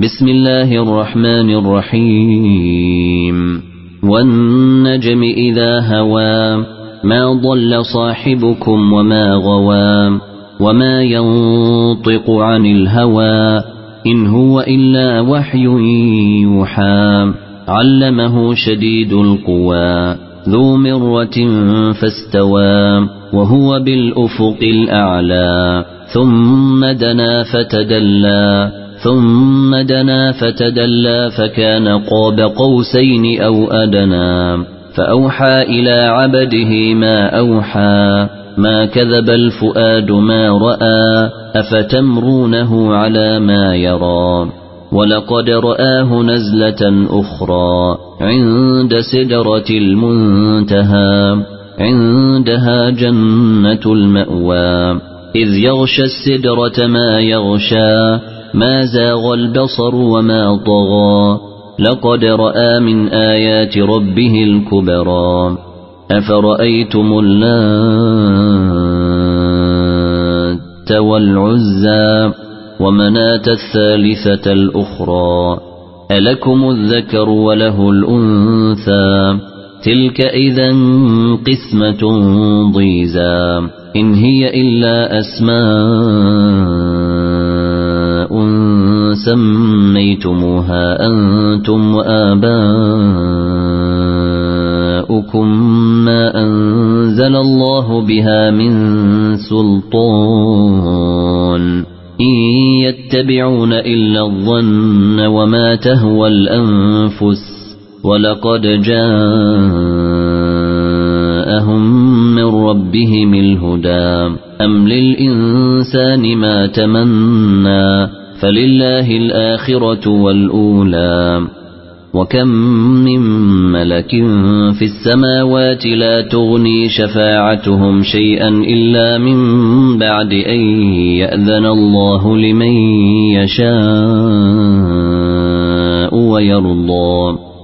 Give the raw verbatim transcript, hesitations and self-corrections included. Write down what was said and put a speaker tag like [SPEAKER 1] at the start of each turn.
[SPEAKER 1] بسم الله الرحمن الرحيم والنجم إذا هوى ما ضل صاحبكم وما غوى وما ينطق عن الهوى إن هو إلا وحي يوحى علمه شديد القوى ذو مرة فاستوى وهو بالأفق الأعلى ثم دنا فتدلى ثم دنا فتدلى فكان قاب قوسين أو أدنى فأوحى إلى عبده ما أوحى ما كذب الفؤاد ما رأى أفتمرونه على ما يرى ولقد رآه نزلة أخرى عند سدرة المنتهى عندها جنة المأوى إذ يغشى السدرة ما يغشى ما زاغ البصر وما طغى لقد رأى من آيات ربه الكبرى أفرأيتم اللات والعزى ومناة الثالثة الأخرى ألكم الذكر وله الأنثى تلك إذا قسمة ضيزى إن هي إلا أسماء سميتموها أنتم وآباؤكم ما أنزل الله بها من سلطان إن يتبعون إلا الظن وما تهوى الأنفس ولقد جاءهم من ربهم الهدى أم للإنسان ما تمنى فلله الآخرة والأولى وكم من ملك في السماوات لا تغني شفاعتهم شيئا إلا من بعد أن يأذن الله لمن يشاء ويرضى